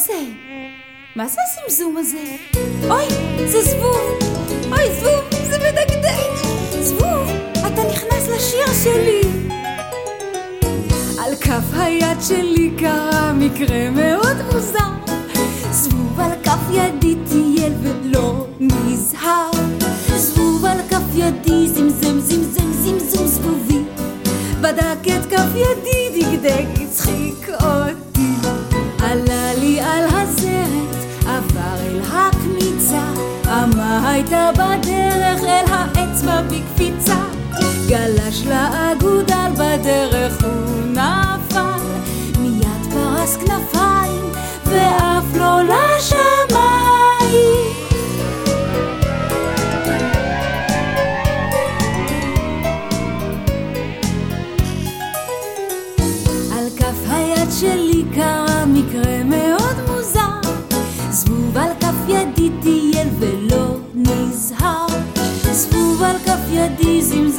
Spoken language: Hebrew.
זה? מה זה הסמזום הזה? אוי, זה זבוב! אוי, זבוב, זה מדגדג! זבוב, אתה נכנס לשיר שלי! על כף היד שלי קרה מקרה מאוד מוזר. זבוב על כף ידי טייל ולא נזהר. זבוב על כף ידי זמזם זמזם זמזום זבובי. בדק את כף ידי דגדג הצחיק אותי. עלה לי על הזרת עבר אל הקמיצה. אמה הייתה בדרך אל האצבע בקפיצה. גלש לאגודל בדרך הוא נפל. מיד פרס כנפיים ואף לא לשמיים. על כף היד שלי קרה מקרה מאוד מוזר. זבוב על כף ידי טייל ולא נזהר. זבוב על כף ידי זמזם